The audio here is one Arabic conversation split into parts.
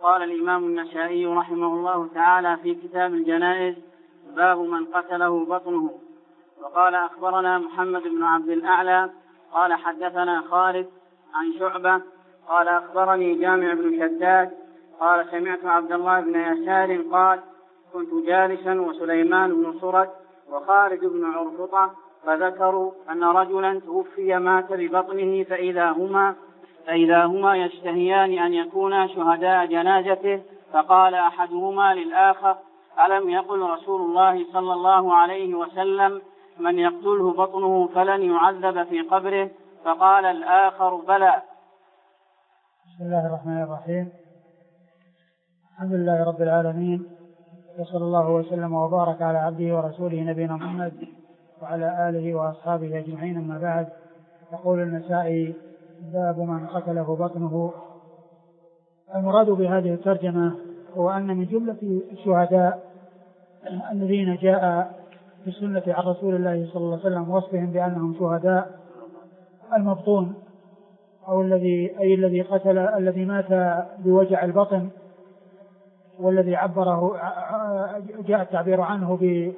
قال الإمام النسائي رحمه الله تعالى في كتاب الجنائز: باب من قتله بطنه. وقال: أخبرنا محمد بن عبد الأعلى قال حدثنا خالد عن شعبة قال أخبرني جامع بن شداد قال سمعت عبد الله بن يسار قال: كنت جالسا وسليمان بن صرد وخالد بن عرفطة فذكروا أن رجلا توفي مات ببطنه فإذا هما يشتهيان أن يكونا شهداء جنازته، فقال أحدهما للآخر: ألم يقل رسول الله صلى الله عليه وسلم: من يقتله بطنه فلن يعذب في قبره؟ فقال الآخر: بلى. بسم الله الرحمن الرحيم. الحمد لله رب العالمين، وصلى الله وسلم وبارك على عبده ورسوله نبينا محمد وعلى آله وأصحابه أجمعين، أما بعد. يقول النسائي: باب من قتله بطنه. المراد بهذه الترجمة هو أن من جملة الشهداء الذين جاء في السنة عن رسول الله صلى الله عليه وسلم وصفهم بأنهم شهداء المبطون، أو الذي قتل الذي مات بوجع البطن، والذي جاء التعبير عنه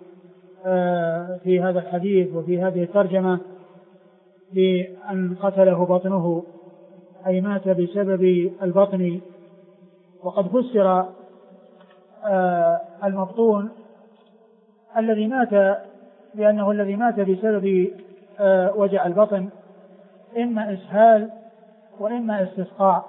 في هذا الحديث وفي هذه الترجمة بأن قتله بطنه، أي مات بسبب البطن. وقد فسر المبطون الذي مات بأنه الذي مات بسبب وجع البطن، إما إسهال وإما استسقاء،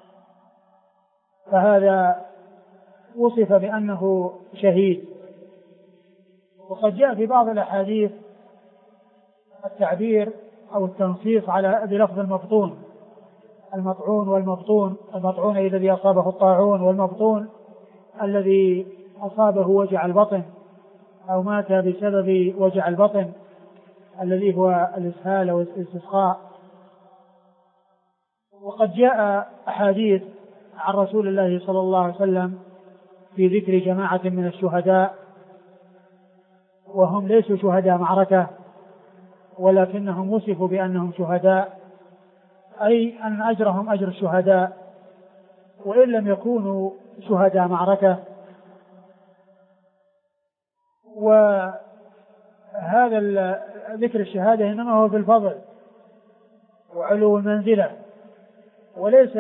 فهذا وصف بأنه شهيد. وقد جاء في بعض الأحاديث التعبير أو التنصيص على بلفظ المبطون، المطعون والمبطون. المطعون الذي أصابه الطاعون، والمبطون الذي أصابه وجع البطن أو مات بسبب وجع البطن الذي هو الإسهال أو الاستسقاء. وقد جاء أحاديث عن رسول الله صلى الله عليه وسلم في ذكر جماعة من الشهداء، وهم ليسوا شهداء معركة ولكنهم وصفوا بأنهم شهداء، أي أن أجرهم أجر الشهداء وإن لم يكونوا شهداء معركة. وهذا ذكر الشهادة إنما هو بالفضل وعلو المنزلة، وليس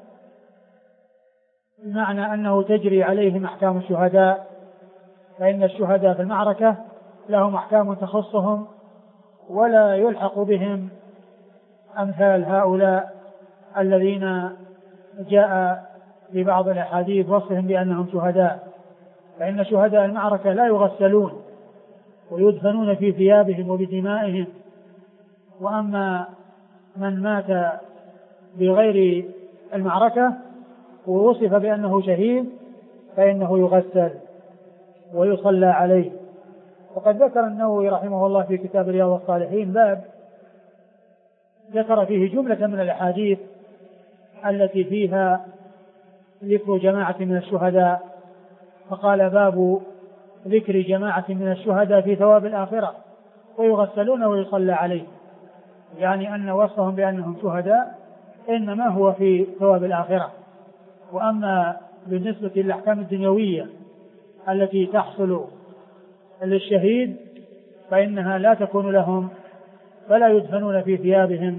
بمعنى أنه تجري عليهم أحكام الشهداء، فإن الشهداء في المعركة لهم أحكام تخصهم ولا يلحق بهم أمثال هؤلاء الذين جاء ببعض الأحاديث وصفهم بأنهم شهداء. فإن شهداء المعركة لا يغسلون ويدفنون في ثيابهم وبدمائهم، وأما من مات بغير المعركة ووصف بأنه شهيد فإنه يغسل ويصلى عليه. وقد ذكر النووي رحمه الله في كتاب رياض الصالحين باب ذكر فيه جملة من الأحاديث التي فيها ذكر جماعة من الشهداء، فقال: باب ذكر جماعة من الشهداء في ثواب الآخرة ويغسلون ويصلى عليه، يعني أن وصفهم بأنهم شهداء إنما هو في ثواب الآخرة. وأما بالنسبة للأحكام الدنيوية التي تحصل للشهيد فإنها لا تكون لهم، فلا يدفنون في ثيابهم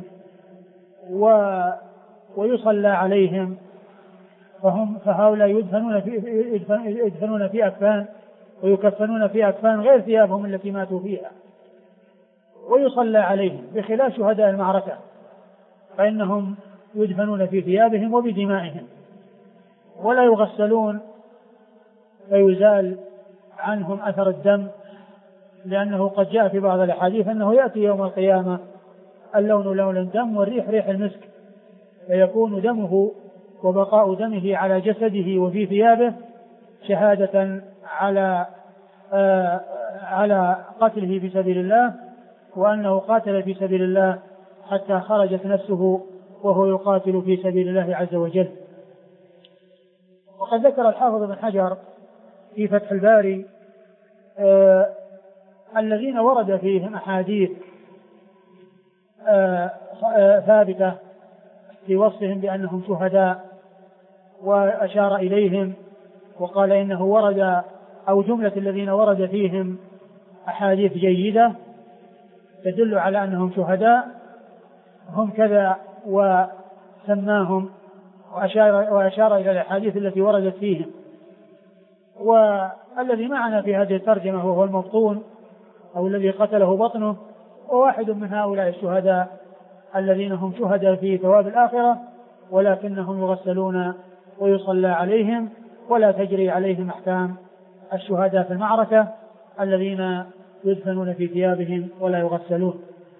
ويصلى عليهم، فهؤلاء يدفنون في أكفان ويكفنون في أكفان غير ثيابهم التي ماتوا فيها، ويصلى عليهم، بخلاف شهداء المعركة فإنهم يدفنون في ثيابهم وبدمائهم ولا يغسلون فيزال عنهم أثر الدم، لأنه قد جاء في بعض الأحاديث أنه يأتي يوم القيامة اللون لون الدم والريح ريح المسك، فيكون دمه وبقاء دمه على جسده وفي ثيابه شهادة على قتله في سبيل الله، وأنه قاتل في سبيل الله حتى خرجت نفسه وهو يقاتل في سبيل الله عز وجل. وقد ذكر الحافظ بن حجر في فتح الباري الذين ورد فيهم أحاديث ثابتة في وصفهم بأنهم شهداء، وأشار إليهم وقال إنه ورد أو جملة الذين ورد فيهم أحاديث جيدة تدل على أنهم شهداء هم كذا وسماهم وأشار إلى الأحاديث التي وردت فيهم. والذي معنا في هذه الترجمة وهو المبطون أو الذي قتله بطنه وواحد من هؤلاء الشهداء الذين هم شهداء في ثواب الآخرة ولكنهم يغسلون ويصلى عليهم ولا تجري عليهم أحكام الشهداء في المعركة الذين يدفنون في ثيابهم ولا يغسلون.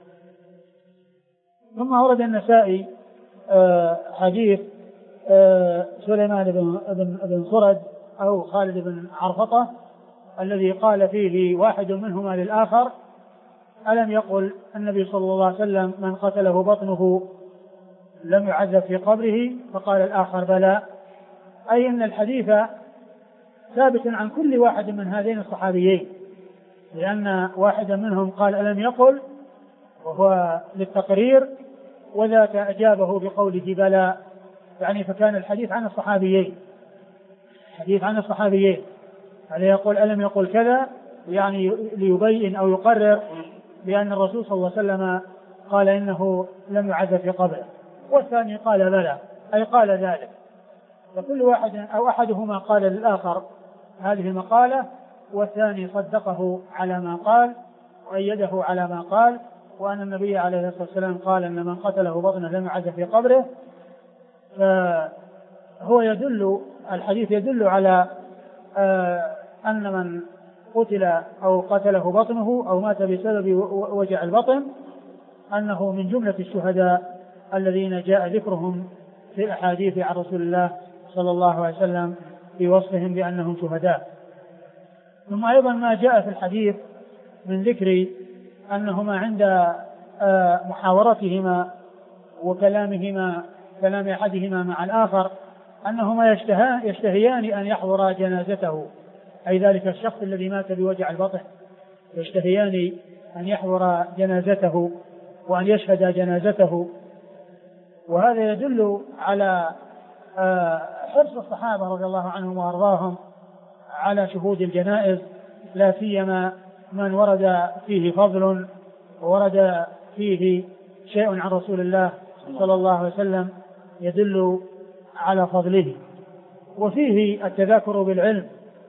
ثم ورد النسائي حديث سليمان بن صرد أو خالد بن عرفطة الذي قال فيه واحد منهما للآخر ألم يقل النبي صلى الله عليه وسلم من قتله بطنه لم يعذب في قبره؟ فقال الآخر بلى، أي أن الحديث ثابت عن كل واحد من هذين الصحابيين، لأن واحدا منهم قال ألم يقل وهو للتقرير وذاك أجابه بقوله بلى، يعني فكان الحديث عن الصحابيين، حديث عن الصحابيين، يعني يقول ألم يقل كذا يعني ليبين أو يقرر بأن الرسول صلى الله عليه وسلم قال إنه لم يعذب في قبره، والثاني قال بلى أي قال ذلك. فكل واحد أو أحدهما قال للآخر هذه المقالة والثاني صدقه على ما قال وأيده على ما قال، وأن النبي عليه الصلاة والسلام قال أن من قتله بطنه لم يعذب في قبره. فهو يدل الحديث يدل على أن من قتل أو قتله بطنه أو مات بسبب وجع البطن أنه من جملة الشهداء الذين جاء ذكرهم في الأحاديث عن رسول الله صلى الله عليه وسلم في وصفهم بأنهم شهداء. ثم أيضا ما جاء في الحديث من ذكر أنهما عند محاورتهما وكلامهما كلام أحدهما مع الآخر أنهما يشتهيان أن يحضر جنازته، أي ذلك الشخص الذي مات بوجع البطن يشتهيان أن يحضر جنازته وأن يشهد جنازته. وهذا يدل على حرص الصحابة رضي الله عنهم وأرضاهم على شهود الجنائز، لا سيما من ورد فيه فضل وورد فيه شيء عن رسول الله صلى الله عليه وسلم يدل على فضله. وفيه التذاكر بالعلم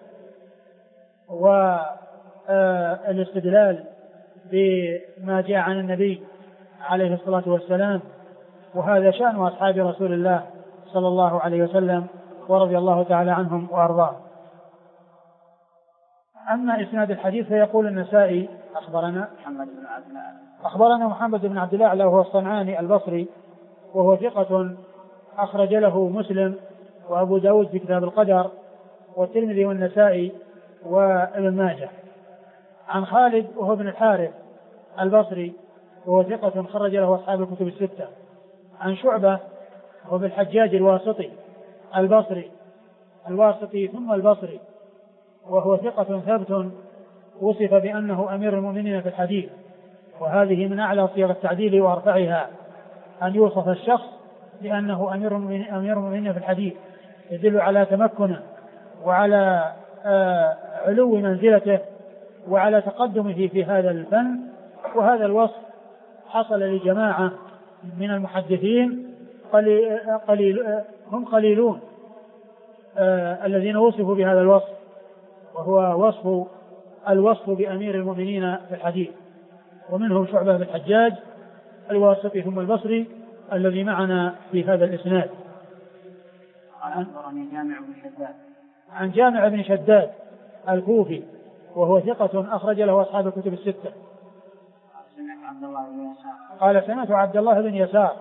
والاستدلال بما جاء عن النبي عليه الصلاة والسلام، وهذا شأن أصحاب رسول الله صلى الله عليه وسلم ورضي الله تعالى عنهم وأرضاهم. أما إسناد الحديث فيقول النسائي أخبرنا محمد بن عبد الأعلى وهو الصنعاني البصري وهو ثقة أخرج له مسلم وأبو داود في كتاب القدر والترمذي والنسائي وابن ماجه. عن خالد وهو ابن الحارث البصري وهو ثقة خرج له أصحاب الكتب الستة. عن شعبة وهو بالحجاج الواسطي البصري الواسطي ثم البصري وهو ثقة ثبت وصف بأنه أمير المؤمنين في الحديث، وهذه من أعلى صيغ التعديل وأرفعها أن يوصف الشخص بأنه أمير المؤمنين في الحديث، يدل على تمكنه وعلى علو منزلته وعلى تقدمه في هذا الفن. وهذا الوصف حصل لجماعة من المحدثين هم قليلون الذين وصفوا بهذا الوصف، وهو الوصف بأمير المؤمنين في الحديث، ومنهم شعبة بن الحجاج الواسطي ثم البصري الذي معنا في هذا الإسناد. عن جامع بن شداد الكوفي وهو ثقة أخرج له أصحاب الكتب الستة. قال سمعت عبد الله بن يسار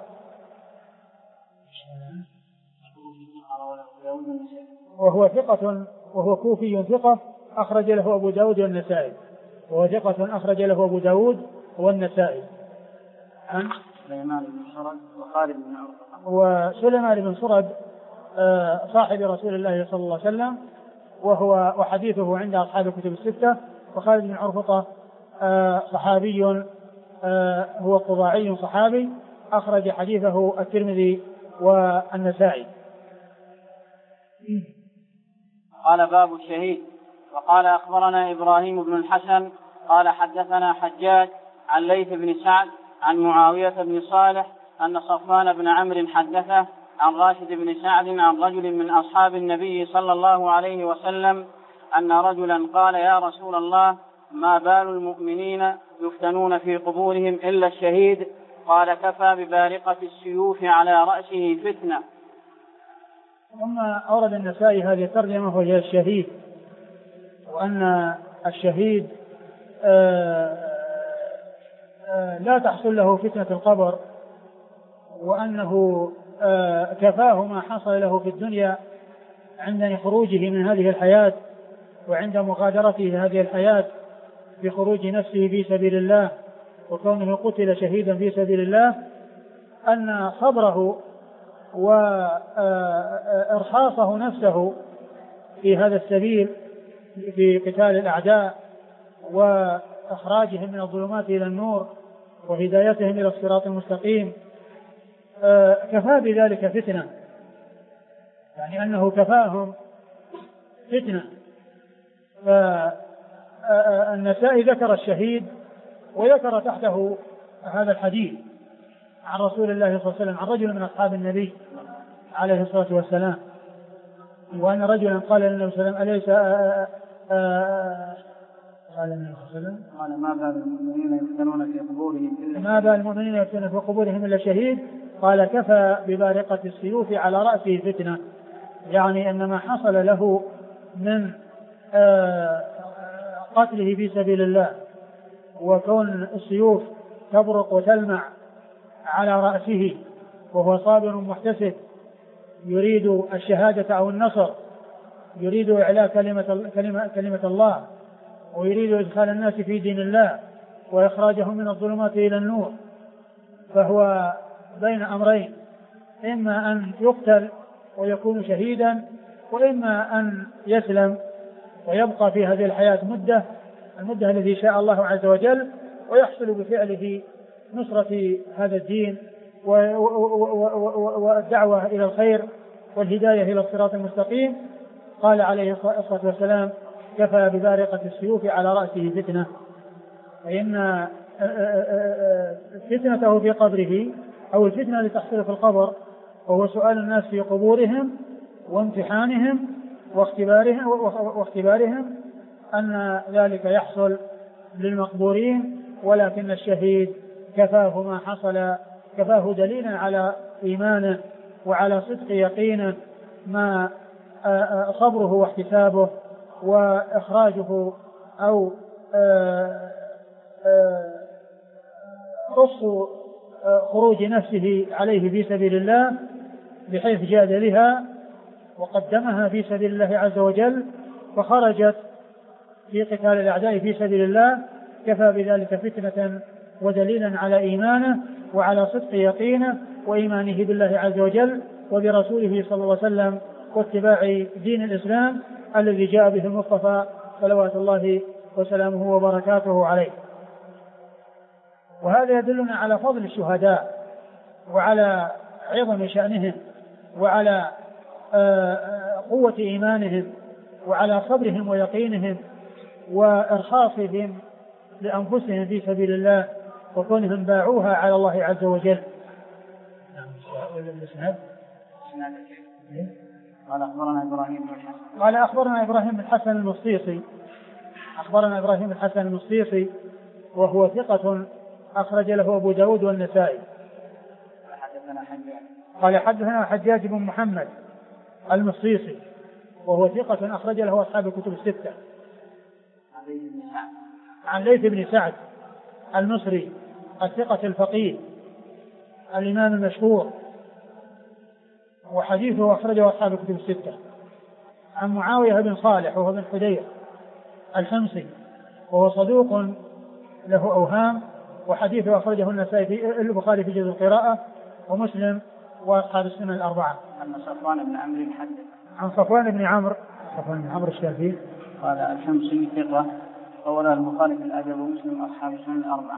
وهو ثقة وهو كوفي ثقة أخرج له أبو داود والنسائي، وهو ثقة أخرج له أبو داود والنسائي. عن سليمان بن صرد وخالد بن عرفطة، وسليمان بن صرد صاحب رسول الله صلى الله عليه وسلم وحديثه عند أصحاب الكتب الستة. وخالد بن عرفطة صحابي هو قضاعي صحابي أخرج حديثه الترمذي والنسائي. قال باب الشهيد. وقال أخبرنا إبراهيم بن الحسن قال حدثنا حجاج عن ليث بن سعد عن معاوية بن صالح أن صفوان بن عمرو حدثه عن راشد بن سعد عن رجل من أصحاب النبي صلى الله عليه وسلم أن رجلا قال يا رسول الله ما بال المؤمنين يفتنون في قبورهم إلا الشهيد؟ قال كفى ببارقة السيوف على رأسه فتنة. ثم أورد النسائي هذه الترجمة وهي الشهيد، وأن الشهيد لا تحصل له فتنة القبر، وأنه كفاه ما حصل له في الدنيا عند خروجه من هذه الحياة وعند مغادرته هذه الحياة بخروج نفسه في سبيل الله وكونه قتل شهيدا في سبيل الله، أن صبره وإرحاصه نفسه في هذا السبيل في قتال الأعداء وإخراجهم من الظلمات إلى النور وهدايتهم إلى الصراط المستقيم كفى بذلك فتنة، يعني أنه كفاهم فتنة. فالنسائي ذكر الشهيد وذكر تحته هذا الحديث عن رسول الله صلى الله عليه وسلم عن رجل من أصحاب النبي عليه الصلاة والسلام، وأن رجلا قال للنبي صلى الله عليه وسلم أليس قال النبي صلى الله عليه وسلم قال ما بال المؤمنين يفتنون في قبورهم إلا شهيد؟ قال كفى ببارقة السيوف على رأسه فتنة، يعني أن ما حصل له من قتله في سبيل الله وكون السيوف تبرق وتلمع على رأسه وهو صابر محتسب يريد الشهادة أو النصر، يريد إعلاء كلمة الله، ويريد إدخال الناس في دين الله وإخراجهم من الظلمات إلى النور، فهو بين أمرين، إما أن يقتل ويكون شهيدا، وإما أن يسلم ويبقى في هذه الحياة المدة التي شاء الله عز وجل، ويحصل بفعله نصرة هذا الدين والدعوة إلى الخير والهداية إلى الصراط المستقيم. قال عليه الصلاة والسلام كفى ببارقة السيوف على رأسه فتنة، فإن فتنته في قبره أو الفتنة التي تحصل في القبر وهو سؤال الناس في قبورهم وامتحانهم واختبارهم أن ذلك يحصل للمقبورين، ولكن الشهيد كفاه ما حصل، كفاه دليلا على إيمانه وعلى صدق يقينه ما صبره واحتسابه وإخراجه أو قص خروج نفسه عليه في سبيل الله بحيث جاد لها وقدمها في سبيل الله عز وجل فخرجت في قتال الأعداء في سبيل الله، كفى بذلك فتنة ودليلا على إيمانه وعلى صدق يقينه وإيمانه بالله عز وجل وبرسوله صلى الله عليه وسلم واتباع دين الإسلام الذي جاء به المصطفى صلوات الله وسلامه وبركاته عليه. وهذا يدلنا على فضل الشهداء وعلى عظم شأنهم وعلى قوة إيمانهم وعلى صبرهم ويقينهم وإرخاصهم لأنفسهم في سبيل الله وكونهم باعوها على الله عز وجل. قال أخبرنا إبراهيم بن الحسن قال أخبرنا إبراهيم بن الحسن المصيصي وهو ثقة أخرج له أبو داود والنسائي. قال حدثنا حجاج بن محمد المصيصي وهو ثقة أخرج له أصحاب الكتب الستة. عن ليث بن سعد المصري الثقة الفقيه الإمام المشهور وحديثه أخرجه أصحاب الكتب الستة. عن معاوية بن صالح وهو بن حدير الحمصي وهو صدوق له أوهام وحديثه أخرجه النسائي في البخاري في جزء القراءة ومسلم وأصحاب السنن الأربعة. عن صفوان بن عمرو حدث عن صفوان بن عمرو الشافعي قال الحمصي ثقة رواه البخاري في الأدب ومسلم وأصحاب السنن الأربعة.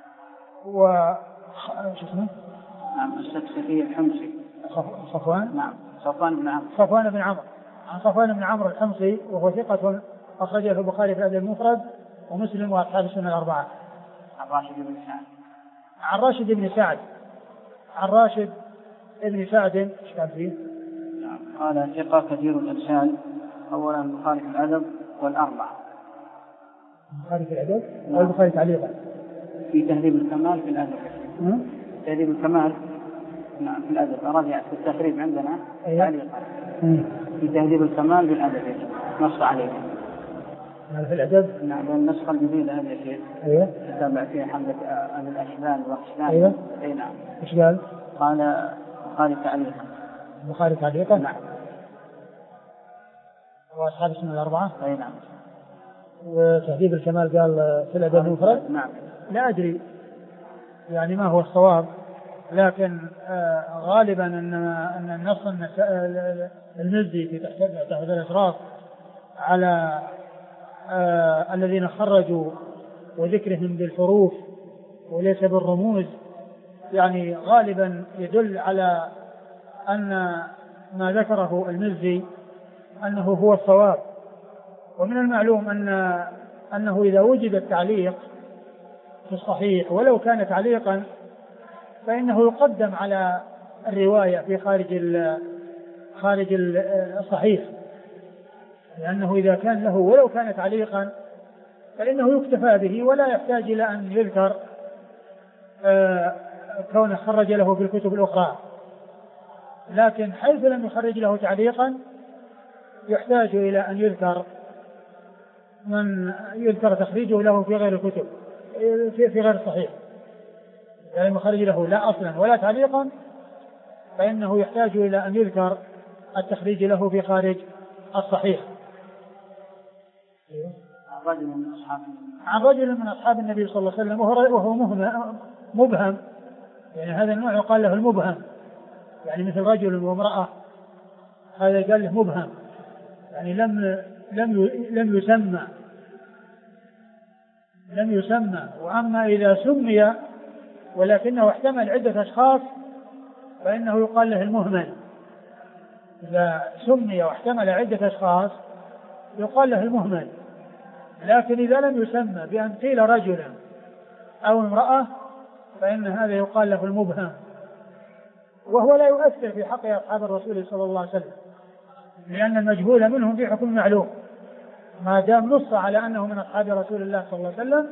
شو اسمه؟ نعم السكسكي الحمصي. صفوان؟ نعم صفوان بن عمرو. صفوان بن عمرو عن صفوان بن عمرو الحمصي وهو ثقة أخرجه البخاري في الأدب المفرد ومسلم وأصحاب السنة الأربعة. عن راشد بن سعد. عن راشد بن سعد. عن راشد بن سعد ايش كان فيه؟ قال ثقة كثير الإرسال. أولا البخاري في الأدب والأربعة. البخاري في الأدب أو البخاري تعليقا؟ في تهذيب الكمال في الأدب. تهذيب الكمال نعم في الأدب. رجع في التقريب عندنا تعليقا. في تهذيب الكمال بالأدب نص عليه. في الأدب. نعم النسخة الجديدة هذه يا شيخ. أيوه. تابع فيها حملة أهل الأشبال والأقسام. أيوه. أي نعم. إيش قال؟ قال البخاري تعليقا. البخاري تعليقا. نعم. وأصحاب السنة الأربعة. أي نعم. وتهذيب الكمال قال في الأدب المفرد. نعم. لا أدري يعني ما هو الصواب، لكن غالبا أن النص المزي في تحت الأشراف على الذين خرجوا وذكرهم بالحروف وليس بالرموز يعني غالبا يدل على أن ما ذكره المزي أنه هو الصواب. ومن المعلوم أنه إذا وجد التعليق في الصحيح ولو كان تعليقا فإنه يقدم على الرواية في خارج الصحيح، لأنه إذا كان له ولو كان تعليقا فإنه يكتفى به ولا يحتاج إلى أن يذكر كونه خرج له في الكتب الأخرى. لكن حيث لم يخرج له تعليقا يحتاج إلى أن يذكر تخريجه له في غير الكتب في غير الصحيح، يعني المخرج له لا أصلا ولا تعليقا فإنه يحتاج إلى أن يذكر التخريج له في خارج الصحيح. عن رجل من أصحاب النبي صلى الله عليه وسلم وهو مبهم، يعني هذا النوع يقال له المبهم، يعني مثل رجل وامرأة هذا قال له مبهم، يعني لم يسمى. وأما إذا سمي ولكنه احتمل عدة أشخاص فإنه يقال له المهمل. إذا سمي واحتمل عدة أشخاص يقال له المهمل. لكن إذا لم يسمى بأن قيل رجلا أو امرأة فإن هذا يقال له المبهم، وهو لا يؤثر في حق أصحاب الرسول صلى الله عليه وسلم، لأن المجهول منهم في حكم معلوم، ما دام نص على أنه من أصحاب رسول الله صلى الله عليه وسلم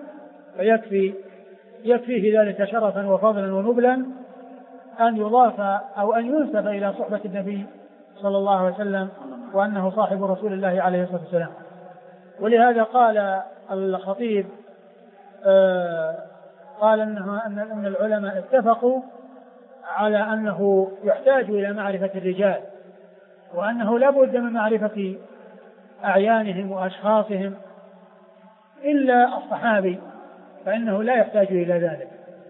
يكفيه ذلك شرفا وفضلا ونبلا أن يضاف أو أن ينسب إلى صحبة النبي صلى الله عليه وسلم وأنه صاحب رسول الله عليه الصلاة والسلام. ولهذا قال الخطيب قال أن العلماء اتفقوا على أنه يحتاج إلى معرفة الرجال، وأنه لا بد من معرفة أعيانهم وأشخاصهم إلا الصحابي فإنه لا يحتاج إلى ذلك،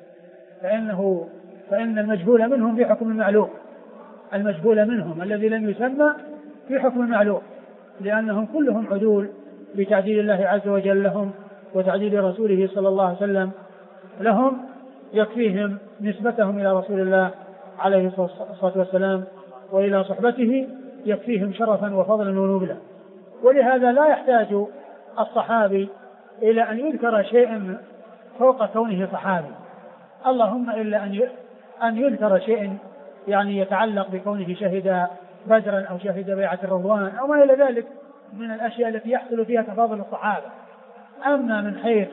فإن المجهول منهم في حكم المعلوم، المجهول منهم الذي لم يسمى في حكم المعلوم، لأنهم كلهم عدول بتعديل الله عز وجل لهم وتعديل رسوله صلى الله عليه وسلم لهم، يكفيهم نسبتهم إلى رسول الله عليه الصلاة والسلام وإلى صحبته، يكفيهم شرفا وفضلا ونبلا. ولهذا لا يحتاج الصحابي إلى أن يذكر شيء فوق كونه صحابي، اللهم إلا أن يذكر شيء يعني يتعلق بكونه شهد بدرا أو شهد بيعة الرضوان أو ما إلى ذلك من الأشياء التي يحصل فيها تفاضل الصحابة. أما من حيث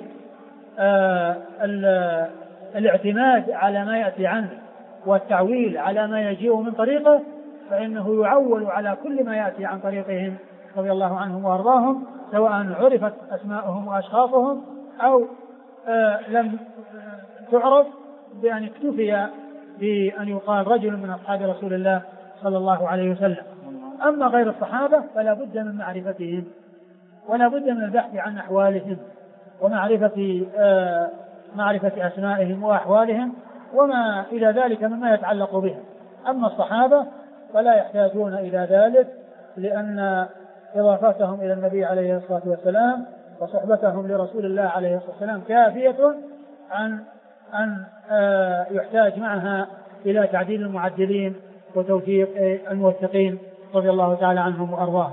الاعتماد على ما يأتي عنه والتعويل على ما يجيء من طريقه فإنه يعول على كل ما يأتي عن طريقهم رضي الله عنهم وأرضاهم، سواء عرفت أسماءهم وأشخاصهم أو لم تعرف، بأن اكتفي بأن يقال رجل من أصحاب رسول الله صلى الله عليه وسلم. أما غير الصحابة فلا بد من معرفتهم ولا بد من البحث عن أحوالهم ومعرفة أسمائهم وأحوالهم وما إلى ذلك مما يتعلق بهم. أما الصحابة فلا يحتاجون إلى ذلك، لأن إضافتهم إلى النبي عليه الصلاة والسلام وصحبتهم لرسول الله عليه الصلاة والسلام كافية عن أن يحتاج معها إلى تعديل المعدلين وتوفيق الموثقين رضي الله تعالى عنهم وأرضاهم.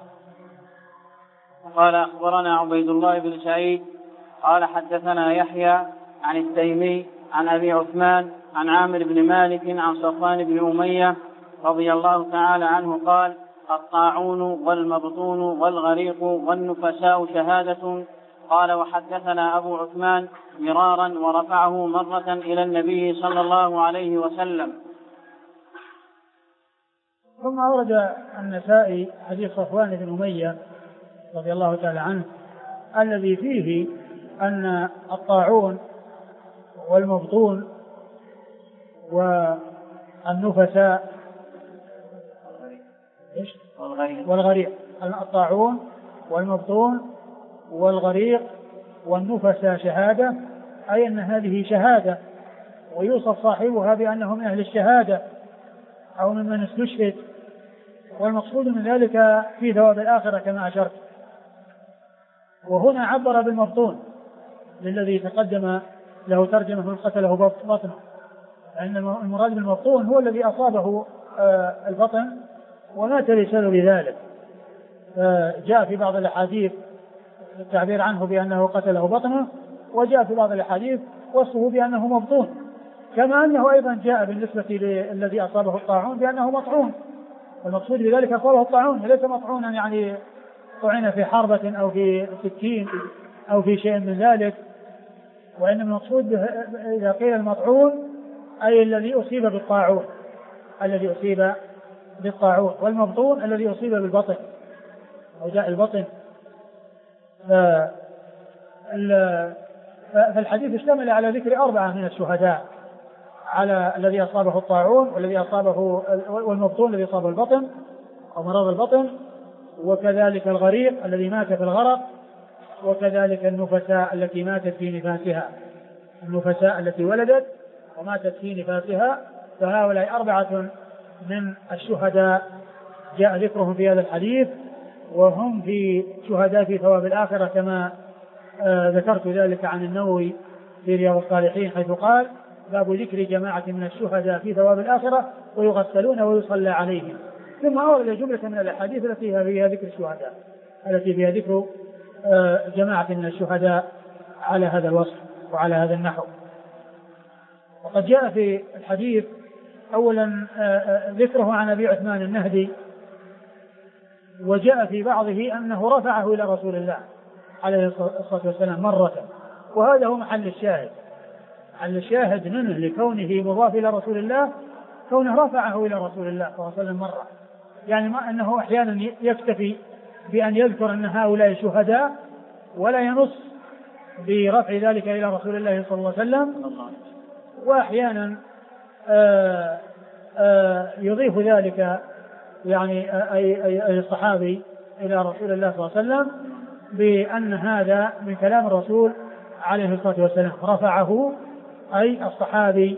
قال أخبرنا عبيد الله بن سعيد قال حدثنا يحيى عن التيمي عن أبي عثمان عن عامر بن مالك عن صفوان بن أمية رضي الله تعالى عنه قال الطاعون والمبطون والغريق والنفساء شهادة. قال وحدثنا أبو عثمان مرارا ورفعه مرة إلى النبي صلى الله عليه وسلم. ثم أورد النسائي حديث صفوان بن أمية رضي الله تعالى عنه الذي فيه أن الطاعون والمبطون والنفساء والغريق، الطاعون والمبطون والغريق والنفساء شهادة، أي أن هذه شهادة ويوصف صاحبها بأنه من أهل الشهادة أو ممن استشهد، والمقصود من ذلك في ثواب الآخرة كما أشرت. وهنا عبر بالمبطون للذي تقدم له ترجمة من قتله بطنه، لأن المراد بالمبطون هو الذي أصابه البطن ومات بسبب ذلك. جاء في بعض الأحاديث التعبير عنه بأنه قتله بطنه، وجاء في بعض الأحاديث وصفه بأنه مبطون، كما أنه أيضا جاء بالنسبة للذي أصابه الطاعون بأنه مطعون. والمقصود بذلك أصابه الطاعون، ليس مطعونا يعني طعن في حربة أو في سكين أو في شيء من ذلك، وإنما المقصود إذا قيل المطعون أي الذي أصيب بالطاعون، الذي أصيب بالطاعون، والمبطون الذي أصيب بالبطن أو جاء البطن. فالحديث اشتمل على ذكر 4 من الشهداء، على الذي أصابه الطاعون والذي أصابه والمبطون الذي أصابه البطن أو مرض البطن، وكذلك الغريق الذي مات في الغرق، وكذلك النفساء التي ماتت في نفاسها، النفساء التي ولدت وماتت في نفاسها. فهؤلاء 4 من الشهداء جاء ذكرهم في هذا الحديث، وهم في شهداء في ثواب الآخرة كما ذكرت ذلك عن النووي في رياض الصالحين، حيث قال باب ذكر جماعة من الشهداء في ثواب الآخرة ويغسلون ويصلى عليهم. ثم أورد جملة من الأحاديث التي فيها ذكر الشهداء، التي فيها ذكر جماعة من الشهداء على هذا الوصف وعلى هذا النحو. وقد جاء في الحديث أولا ذكره عن أبي عثمان النهدي، وجاء في بعضه أنه رفعه إلى رسول الله عليه الصلاة والسلام مرة، وهذا هو محل الشاهد. محل الشاهد منه لكونه مضاف إلى رسول الله، كونه رفعه إلى رسول الله صلى الله عليه وسلم مرة، يعني ما أنه أحيانا يكتفي بأن يذكر أن هؤلاء شهداء ولا ينص برفع ذلك إلى رسول الله صلى الله عليه وسلم، وأحيانا يضيف ذلك يعني أي الصحابي إلى رسول الله صلى الله عليه وسلم بأن هذا من كلام الرسول عليه الصلاة والسلام، رفعه أي الصحابي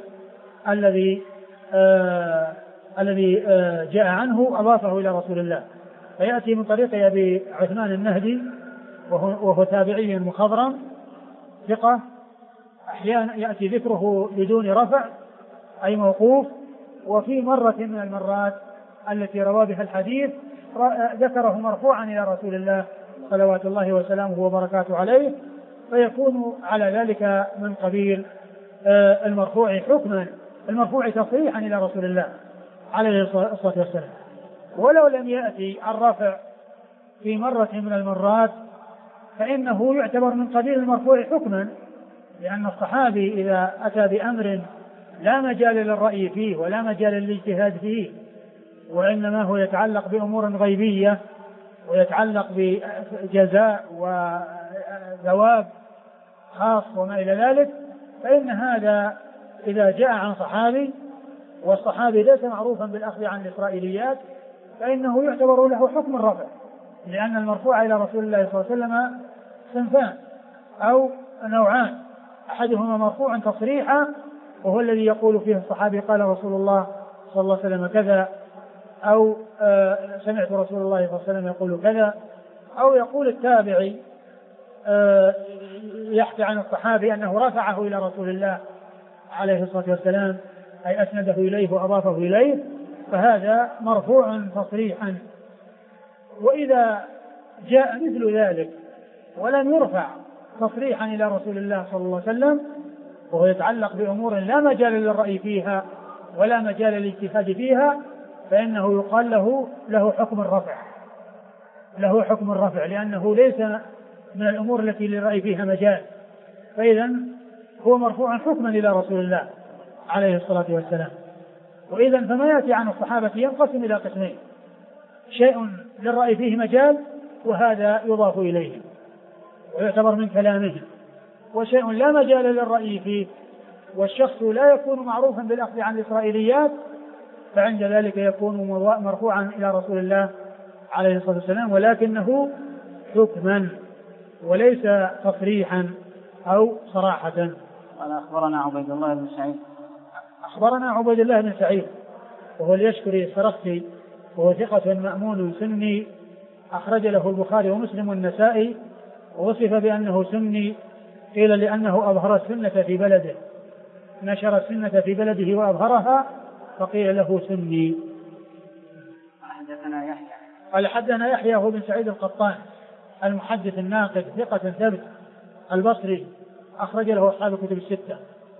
الذي جاء عنه أضافه إلى رسول الله. فيأتي من طريق أبي عثمان النهدي وهو تابعي مخضرم ثقة، أحيانا يأتي ذكره بدون رفع أي موقوف، وفي مرة من المرات التي روى بها الحديث ذكره مرفوعا إلى رسول الله صلوات الله وسلامه وبركاته عليه، فيكون على ذلك من قبيل المرفوع حكما، المرفوع تصريحا إلى رسول الله عليه الصلاة والسلام. ولو لم يأتي الرفع في مرة من المرات فإنه يعتبر من قبيل المرفوع حكما، لأن الصحابي إذا أتى بأمر لا مجال للرأي فيه ولا مجال للاجتهاد فيه، وإنما هو يتعلق بأمور غيبية ويتعلق بجزاء وثواب خاص وما إلى ذلك، فإن هذا إذا جاء عن صحابي والصحابي ليس معروفا بالأخذ عن الإسرائيليات فإنه يعتبر له حكم الرفع، لأن المرفوع إلى رسول الله صلى الله عليه وسلم صنفان أو نوعان، أحدهما مرفوع تصريحا وهو الذي يقول فيه الصحابي قال رسول الله صلى الله عليه وسلم كذا، أو سمعت رسول الله صلى الله عليه وسلم يقول كذا، أو يقول التابعي يحكي عن الصحابي أنه رفعه إلى رسول الله عليه الصلاة والسلام أي أسنده إليه وأضافه إليه، فهذا مرفوع تصريحا. وإذا جاء مثل ذلك ولم يرفع تصريحا إلى رسول الله صلى الله عليه وسلم وهو يتعلق بأمور لا مجال للرأي فيها ولا مجال للاجتهاد فيها فإنه يقال له حكم الرفع، له حكم الرفع، لأنه ليس من الأمور التي للرأي فيها مجال، فإذا هو مرفوع حكما إلى رسول الله عليه الصلاة والسلام. وإذا فما يأتي عن الصحابة ينقسم إلى قسمين: شيء للرأي فيه مجال وهذا يضاف إليه ويعتبر من كلامهم، وشيء لا مجال للرأي فيه والشخص لا يكون معروفا بالأخذ عن الإسرائيليات، فعند ذلك يكون مرفوعا إلى رسول الله عليه الصلاة والسلام، ولكنه حكما وليس تصريحا أو صراحة. قال أخبرنا عبيد الله بن سعيد. أخبرنا عبيد الله بن سعيد وهو اليشكري السرخسي وهو ثقة مأمون سني، أخرج له البخاري ومسلم والنسائي، ووصف بأنه سني، قيل لأنه أظهر السنة في بلده، نشر السنة في بلده وأظهرها فقيل له سني. حدثنا يحيى. قال حدثنا يحيى هو بن سعيد القطان المحدث الناقد ثقة ثبت البصري، أخرج له أصحاب الكتب الستة.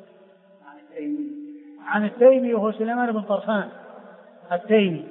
عن التيمي وهو سليمان بن طرخان التيمي،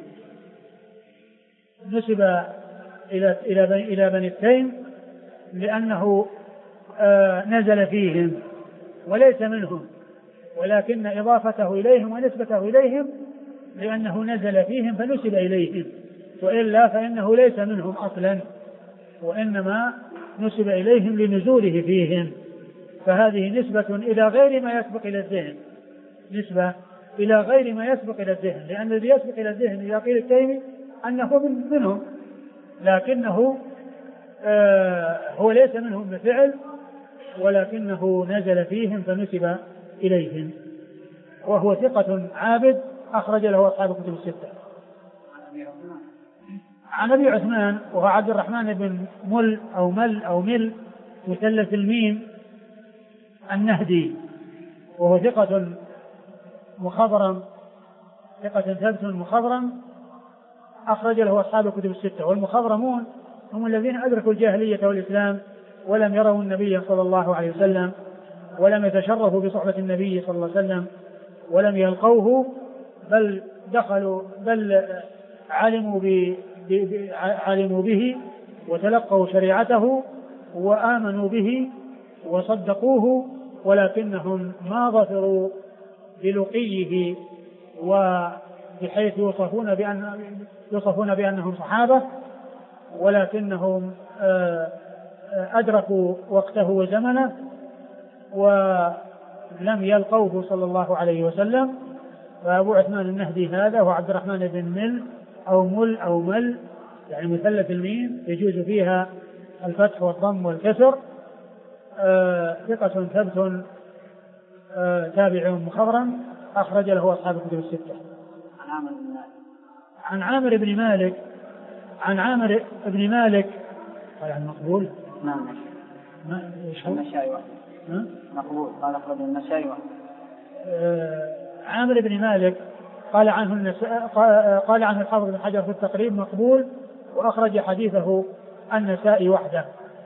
نسب إلى بني التيم لأنه نزل فيهم وليس منهم، ولكن إضافته إليهم ونسبته إليهم لأنه نزل فيهم فنسب إليهم، وإلا فإنه ليس منهم أصلا، وإنما نسب إليهم لنزوله فيهم، فهذه نسبة إلى غير ما يسبق إلى الذهن، نسبة إلى غير ما يسبق إلى الذهن، لأن الذي يسبق إلى الذهن إذا قيل التيمي أنه منهم، لكنه هو ليس منهم بفعل، ولكنه نزل فيهم فنسب إليهم، وهو ثقة عابد أخرج له أصحاب الكتب الستة. عن أبي عثمان وهو عبد الرحمن بن مل مثلث الميم النهدي، وهو ثقة مخضرم، ثقة ثبت مخضرم، أخرج له أصحاب الكتب الستة. والمخضرمون هم الذين أدركوا الجاهلية والإسلام ولم يروا النبي صلى الله عليه وسلم ولم يتشرفوا بصحبة النبي صلى الله عليه وسلم ولم يلقوه، بل علموا به وتلقوا شريعته وآمنوا به وصدقوه، ولكنهم ما ظفروا بلقيه وبحيث يوصفون بأنهم صحابة، ولكنهم أدركوا وقته وزمنه ولم يلقوه صلى الله عليه وسلم. فأبو عثمان النهدي هذا هو عبد الرحمن بن مل يعني مثلث الميم يجوز فيها الفتح والضم والكسر، ثقة ثبت تابع مخضرم، أخرج له أصحاب الكتب الستة. عن عامر بن مالك قال عن مقبول. نعم النسائي مقبول، قال أخرج النسائي. عامر بن مالك قال عنه الحافظ بن حجر في التقريب مقبول، وأخرج حديثه النسائي وحده.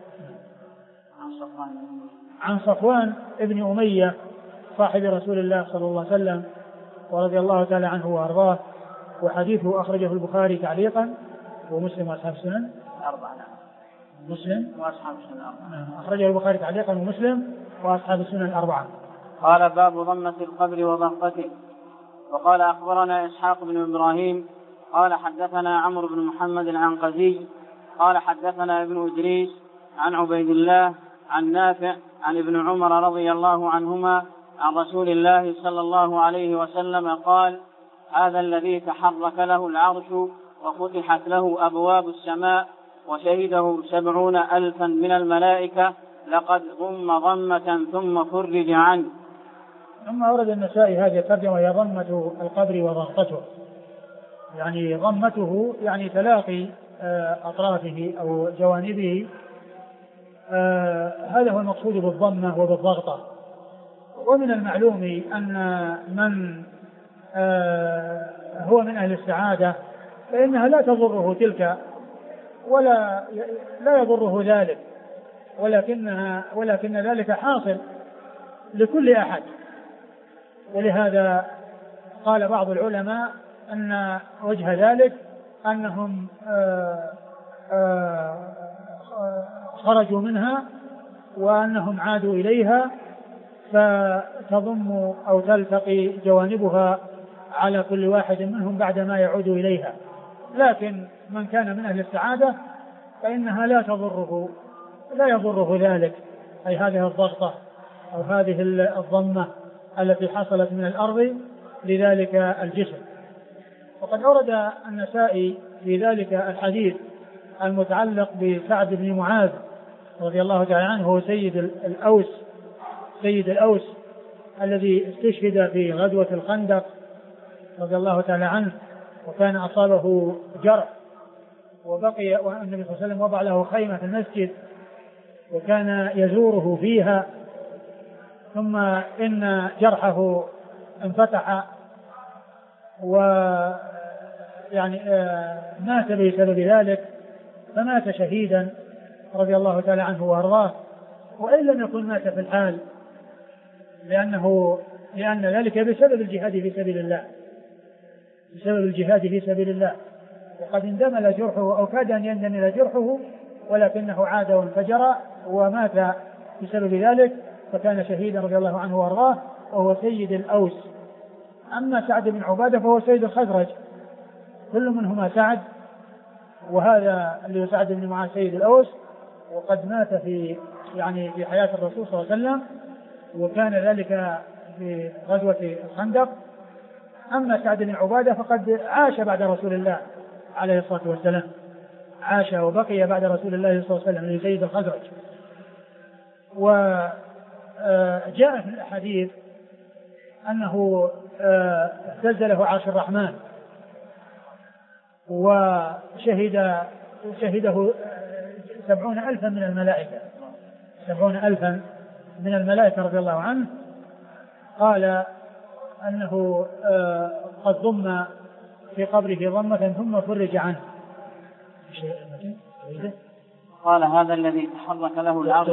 عن صفوان ابن أمية صاحب رسول الله صلى الله عليه وسلم ورضي الله تعالى عنه وأرضاه، وحديثه أخرجه البخاري تعليقا ومسلم وأصحاب السنن الأربعة. مسلم وأصحاب السنن الأربعة، أخرجه البخاري تعليقا ومسلم وأصحاب السنن الأربعة. قال باب ضمة القبر وضغطته. وقال أخبرنا إسحاق بن إبراهيم قال حدثنا عمرو بن محمد العنقزي قال حدثنا ابن إدريس عن عبيد الله عن نافع عن ابن عمر رضي الله عنهما عن رسول الله صلى الله عليه وسلم قال: هذا الذي تحرك له العرش وفتحت له أبواب السماء وشهده 70,000 من الملائكة لقد ضم ضمة ثم فرج عنه. ثم أورد النسائي هذه الترجمة وهي ضمة القبر وضغطته، يعني ضمته يعني تلاقي أطرافه أو جوانبه، هذا هو المقصود بالضمة وبالضغطة. ومن المعلوم أن من هو من أهل السعادة فإنها لا تضره تلك ولا لا يضره ذلك، ولكن ذلك حاصل لكل أحد. ولهذا قال بعض العلماء أن وجه ذلك أنهم خرجوا منها وأنهم عادوا إليها فتضم أو تلتقي جوانبها على كل واحد منهم بعدما يعود إليها. لكن من كان من أهل السعادة فإنها لا يضره ذلك، أي هذه الضغطة أو هذه الضمة التي حصلت من الأرض لذلك الجسم. وقد أورد النسائي في ذلك الحديث المتعلق بسعد بن معاذ رضي الله تعالى عنه، هو سيد الأوس الذي استشهد في غزوة الخندق رضي الله تعالى عنه، وكان أصابه جرح وبقي، والنبي صلى الله عليه وسلم وضع له خيمة في المسجد وكان يزوره فيها، ثم إن جرحه انفتح ويعني مات بسبب ذلك، فمات شهيدا رضي الله تعالى عنه وارضاه، وإن لم يكن مات في الحال لأن ذلك بسبب الجهاد في سبيل الله، وقد اندمل جرحه أو كاد أن يندمل جرحه ولكنه عاد وانفجر ومات بسبب ذلك، فكان شهيدا رضي الله عنه وارضاه، وهو سيد الأوس. أما سعد بن عبادة فهو سيد الخزرج، كل منهما سعد، وهذا اللي سعد بن معاذ سيد الأوس، وقد مات في حياة الرسول صلى الله عليه وسلم، وكان ذلك في غزوة الخندق. أما سعد بن عبادة فقد عاش بعد رسول الله عليه الصلاة والسلام، عاش وبقي بعد رسول الله صلى الله عليه وسلم لسيد الخزرج. وجاء في الحديث أنه اهتز له عرش الرحمن وشهده 70,000 من الملائكة، 70,000 من الملائكة رضي الله عنه. قال أنه قد ضم في قبره ضمة ثم فرج عنه. قال هذا الذي تحرك له العرش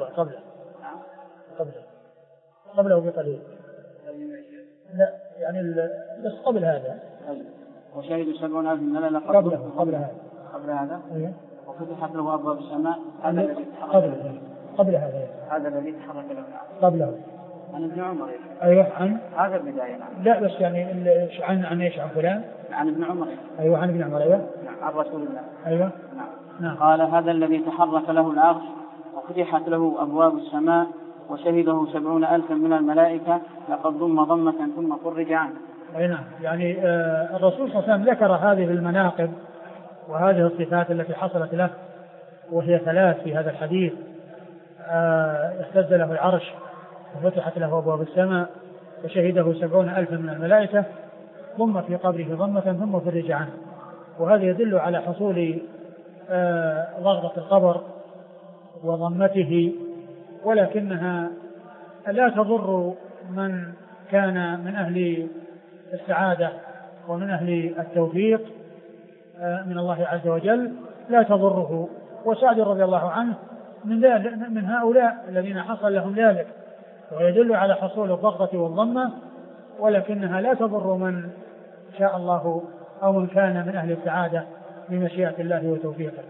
قبله بقليل، لا يعني بس قبل هذا، وشهد 70,000 من الملائكة قبل هذا وفتحت له أبواب السماء. هذا الذي قبل هذا، هذا الذي تحرك له قبله عن ابن عمر. أيوة عن هذا البداية. لا بس يعني عن ايش؟ عن فلان؟ عن ابن عمر. أيوة عن ابن عمر. أيوة عن رسول الله. أيوة نعم. قال هذا الذي تحرك له العرش وفتحت له أبواب السماء وشهده 70,000 من الملائكة لقد ضم ضمة ثم فرج عنه. أي نعم، يعني الرسول صلى الله عليه وسلم ذكر هذه المناقب وهذه الصفات التي حصلت له، وهي 3 في هذا الحديث. اهتز له العرش وفتحت له أبواب السماء وشهده 70,000 من الملائكة، ضم في قبره ضمة ثم فرج عنه. وهذا يدل على حصول ضغطة القبر وضمته، ولكنها لا تضر من كان من أهل السعادة ومن أهل التوفيق من الله عز وجل، لا تضره. وسعد رضي الله عنه من هؤلاء الذين حصل لهم ذلك، ويدل على حصول الضغطة والضمة، ولكنها لا تضر من شاء الله أو من كان من أهل السعادة بمشيئة الله وتوفيقه.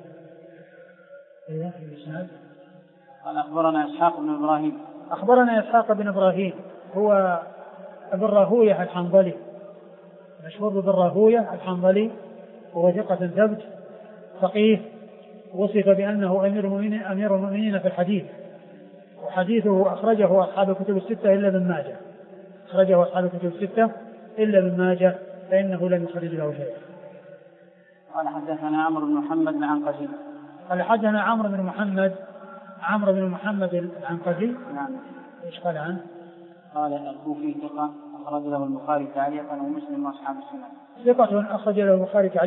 قال أخبرنا إسحاق بن إبراهيم هو ابن راهوية الحنظلي، مشهور بابن راهوية الحنظلي، وهو ثقة ثبت فقيه، وصف بأنه أمير المؤمنين في الحديث، وحديثه أخرجه أصحاب الكتب الستة إلا ابن ماجه، فإنه لم يخرج له شيء. قال حدثنا عمرو بن محمد العنقزي. قال حدثنا عمرو بن محمد العنقزي. نعم. ايش قال عنه؟ قال الكوفي ثقة أخرج له البخاري تعليقا ومسلم وأصحاب السنن. ثقة أخرج له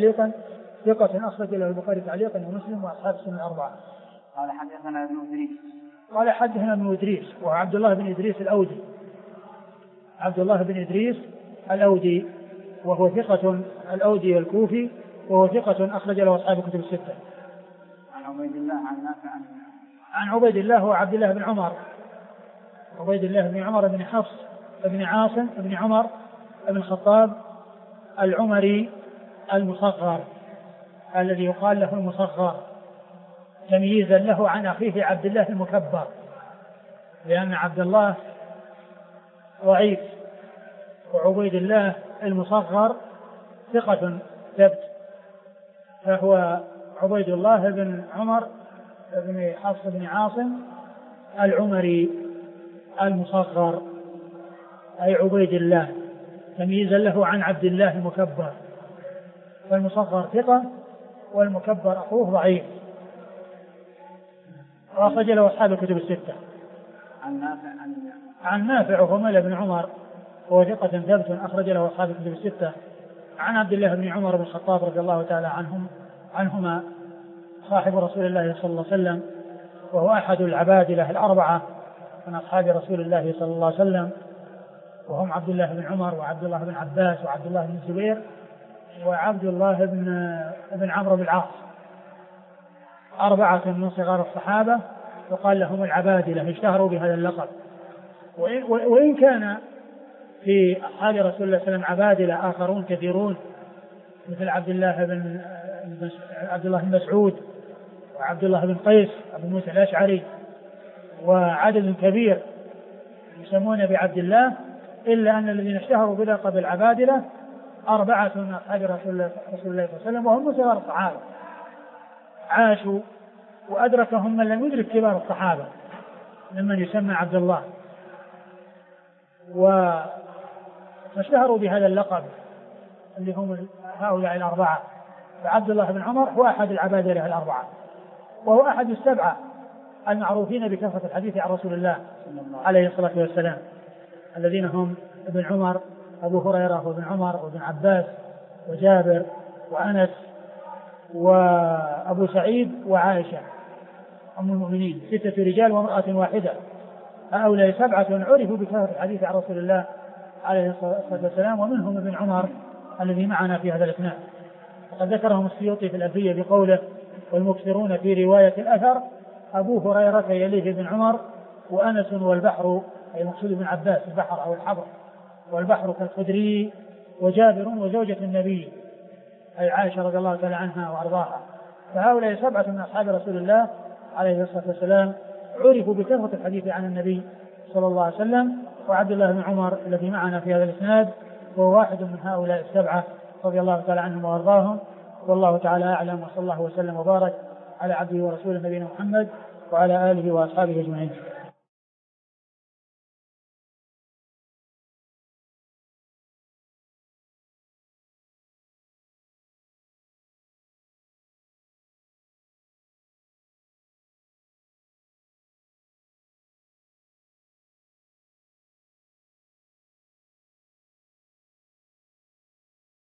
البخاري تعليقا ومسلم وأصحاب السنن 4. قال حدثنا ابن إدريس وهو عبد الله بن إدريس الأودي وهو ثقة الأودي الكوفي، وهو ثقة أخرج له أصحاب الكتب الستة. عن عبيد الله عن نافع عن عبيد الله وعبد الله بن عمر، عبيد الله بن عمر بن حفص بن عاصم بن عمر بن الخطاب العمري المصغر الذي يقال له المصغر تمييزا له عن أخيه عبد الله المكبر، لأن عبد الله ضعيف وعبيد الله المصغر ثقة ثبت، فهو عبيد الله بن عمر بن حفص بن عاصم العمري المصغر أي عبيد الله تمييزا له عن عبد الله المكبر، فالمصغر ثقة والمكبر أخوه ضعيف. وأخرج له أصحاب الكتب الستة. عن نافع وهو مولى بن عمر وهو ثقة ثبت أخرج له أصحاب الكتب الستة. عن عبد الله بن عمر بن الخطاب رضي الله تعالى عنهما صاحب رسول الله صلى الله عليه وسلم، وهو أحد العبادلة الأربعة من أصحاب رسول الله صلى الله عليه وسلم، وهم عبد الله بن عمر وعبد الله بن عباس وعبد الله بن الزبير وعبد الله بن عمرو بن العاص، أربعة من صغار الصحابة وقال لهم العبادلة، اشتهروا بهذا اللقب. وإن كان في أصحاب رسول الله صلى الله عليه وسلم عبادلة آخرون كثيرون مثل عبد الله بن مسعود وعبد الله بن قيس أبو موسى الأشعري وعدد كبير يسمون بعبد الله، إلا أن الذين اشتهروا بلقب العبادلة أربعة من أصحاب رسول الله صلى الله عليه وسلم، وهم من صغار الصحابة عاشوا وأدركهم من لم يدرك كبار الصحابة ممن يسمى عبد الله، واشتهروا بهذا اللقب اللي هم هؤلاء الأربعة. فعبد الله بن عمر هو أحد العبادلة الأربعة، وهو أحد السبعة المعروفين بكثرة الحديث عن رسول الله عليه الصلاة والسلام، الذين هم ابن عمر أبو هريرة وابن عمر وابن عباس وجابر وأنس وأبو سعيد وعائشة أم المؤمنين، 6 رجال وامرأة واحدة. هؤلاء 7 عرفوا بكثرة الحديث عن رسول الله عليه الصلاة والسلام، ومنهم ابن عمر الذي معنا في هذا الإسناد. وقد ذكرهم السيوطي في الألفية بقوله: والمكثرون في رواية الأثر أبو هريرة يليه ابن عمر وأنس والبحر، أي المقصود ابن عباس البحر أو الحبر، والبحر كالخدري وجابر وزوجة النبي أي عائشة رضي الله تعالى عنها وأرضاها. فهؤلاء 7 من أصحاب رسول الله عليه الصلاة والسلام عرفوا بكثرة الحديث عن النبي صلى الله عليه وسلم. وعبد الله بن عمر الذي معنا في هذا الإسناد هو واحد من هؤلاء 7 رضي الله تعالى عنهم وأرضاهم. والله تعالى أعلم، وصلى الله وسلم وبارك على عبده ورسوله نبينا محمد وعلى آله وأصحابه أجمعين.